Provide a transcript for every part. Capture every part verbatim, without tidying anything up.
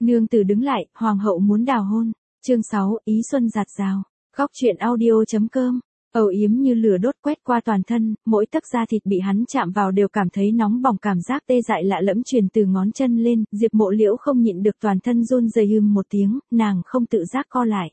Nương tử đứng lại, hoàng hậu muốn đào hôn. Chương sáu, ý xuân giạt rào. Góc truyện audio.com. Âu yếm như lửa đốt quét qua toàn thân, mỗi tấc da thịt bị hắn chạm vào đều cảm thấy nóng bỏng, cảm giác tê dại lạ lẫm truyền từ ngón chân lên, Diệp Mộ Liễu không nhịn được toàn thân run rẩy, ưm một tiếng, nàng không tự giác co lại.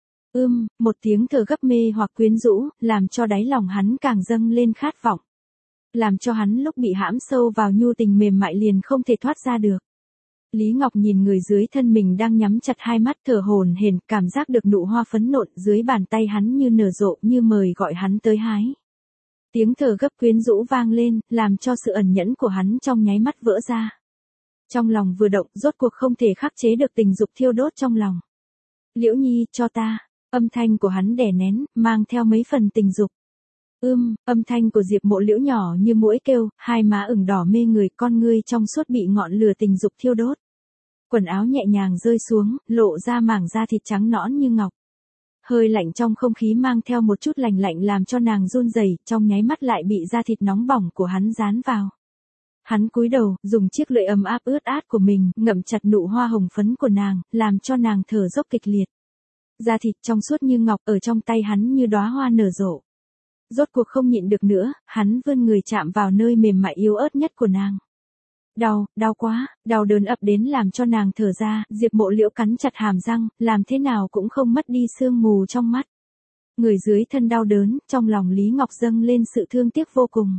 Ưm, một tiếng thở gấp mê hoặc quyến rũ, làm cho đáy lòng hắn càng dâng lên khát vọng. Làm cho hắn lúc bị hãm sâu vào nhu tình mềm mại liền không thể thoát ra được. Lý Ngọc nhìn người dưới thân mình đang nhắm chặt hai mắt thở hổn hển, cảm giác được nụ hoa phấn nộn dưới bàn tay hắn như nở rộ, như mời gọi hắn tới hái. Tiếng thở gấp quyến rũ vang lên, làm cho sự ẩn nhẫn của hắn trong nháy mắt vỡ ra. Trong lòng vừa động, rốt cuộc không thể khắc chế được tình dục thiêu đốt trong lòng. Liễu Nhi, cho ta. Âm thanh của hắn đè nén, mang theo mấy phần tình dục. Ưm, âm thanh của Diệp Mộ Liễu nhỏ như muỗi kêu, hai má ửng đỏ mê người, con ngươi trong suốt bị ngọn lửa tình dục thiêu đốt. Quần áo nhẹ nhàng rơi xuống, lộ ra mảng da thịt trắng nõn như ngọc. Hơi lạnh trong không khí mang theo một chút lạnh lạnh làm cho nàng run rẩy, trong nháy mắt lại bị da thịt nóng bỏng của hắn dán vào. Hắn cúi đầu, dùng chiếc lưỡi ấm áp ướt át của mình, ngậm chặt nụ hoa hồng phấn của nàng, làm cho nàng thở dốc kịch liệt. Da thịt trong suốt như ngọc ở trong tay hắn như đóa hoa nở rộ. Rốt cuộc không nhịn được nữa, hắn vươn người chạm vào nơi mềm mại yếu ớt nhất của nàng. Đau, đau quá, đau đớn ập đến làm cho nàng thở ra, Diệp Mộ Liễu cắn chặt hàm răng, làm thế nào cũng không mất đi sương mù trong mắt. Người dưới thân đau đớn, trong lòng Lý Ngọc dâng lên sự thương tiếc vô cùng.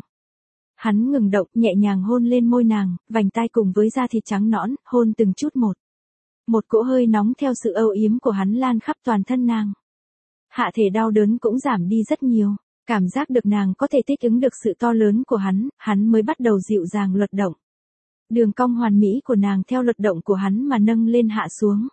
Hắn ngừng động, nhẹ nhàng hôn lên môi nàng, vành tai cùng với da thịt trắng nõn, hôn từng chút một. Một cỗ hơi nóng theo sự âu yếm của hắn lan khắp toàn thân nàng. Hạ thể đau đớn cũng giảm đi rất nhiều. Cảm giác được nàng có thể thích ứng được sự to lớn của hắn, hắn mới bắt đầu dịu dàng luật động. Đường cong hoàn mỹ của nàng theo luật động của hắn mà nâng lên hạ xuống.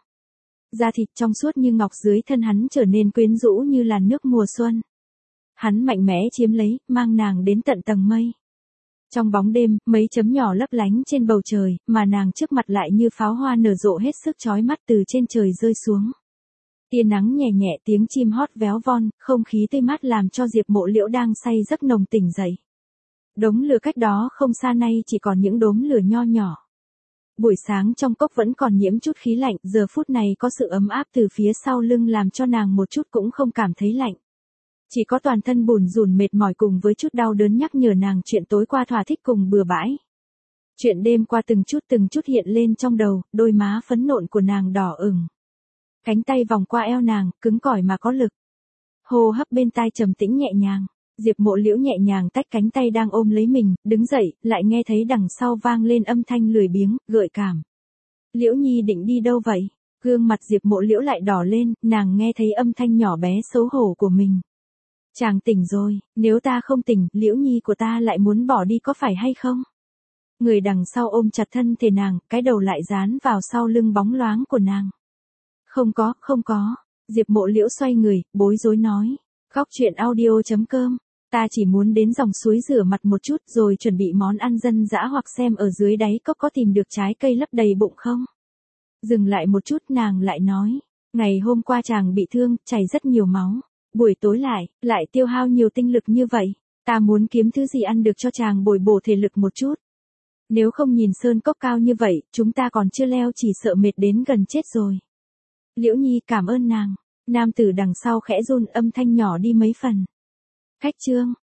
Da thịt trong suốt như ngọc dưới thân hắn trở nên quyến rũ như làn nước mùa xuân. Hắn mạnh mẽ chiếm lấy, mang nàng đến tận tầng mây. Trong bóng đêm, mấy chấm nhỏ lấp lánh trên bầu trời, mà nàng trước mặt lại như pháo hoa nở rộ hết sức chói mắt từ trên trời rơi xuống. Tia nắng nhẹ nhẹ, tiếng chim hót véo von, không khí tươi mát làm cho Diệp Mộ Liễu đang say giấc nồng tỉnh dậy. Đống lửa cách đó không xa nay chỉ còn những đốm lửa nho nhỏ. Buổi sáng trong cốc vẫn còn nhiễm chút khí lạnh, giờ phút này có sự ấm áp từ phía sau lưng làm cho nàng một chút cũng không cảm thấy lạnh. Chỉ có toàn thân bùn rùn mệt mỏi cùng với chút đau đớn nhắc nhở nàng chuyện tối qua thỏa thích cùng bừa bãi. Chuyện đêm qua từng chút từng chút hiện lên trong đầu, đôi má phấn nộn của nàng đỏ ửng. Cánh tay vòng qua eo nàng, cứng cỏi mà có lực. Hô hấp bên tai trầm tĩnh nhẹ nhàng. Diệp Mộ Liễu nhẹ nhàng tách cánh tay đang ôm lấy mình, đứng dậy, lại nghe thấy đằng sau vang lên âm thanh lười biếng, gợi cảm. Liễu Nhi định đi đâu vậy? Gương mặt Diệp Mộ Liễu lại đỏ lên, nàng nghe thấy âm thanh nhỏ bé xấu hổ của mình. Chàng tỉnh rồi, nếu ta không tỉnh, Liễu Nhi của ta lại muốn bỏ đi có phải hay không? Người đằng sau ôm chặt thân thể nàng, cái đầu lại dán vào sau lưng bóng loáng của nàng. Không có, không có. Diệp Mộ Liễu xoay người, bối rối nói. Góc truyện audio.com. Ta chỉ muốn đến dòng suối rửa mặt một chút rồi chuẩn bị món ăn dân dã hoặc xem ở dưới đáy cốc có tìm được trái cây lấp đầy bụng không. Dừng lại một chút nàng lại nói. Ngày hôm qua chàng bị thương, chảy rất nhiều máu. Buổi tối lại, lại tiêu hao nhiều tinh lực như vậy. Ta muốn kiếm thứ gì ăn được cho chàng bồi bổ thể lực một chút. Nếu không nhìn sơn cốc cao như vậy, chúng ta còn chưa leo chỉ sợ mệt đến gần chết rồi. Liễu Nhi cảm ơn nàng. Nam tử đằng sau khẽ run, âm thanh nhỏ đi mấy phần. Khách trương,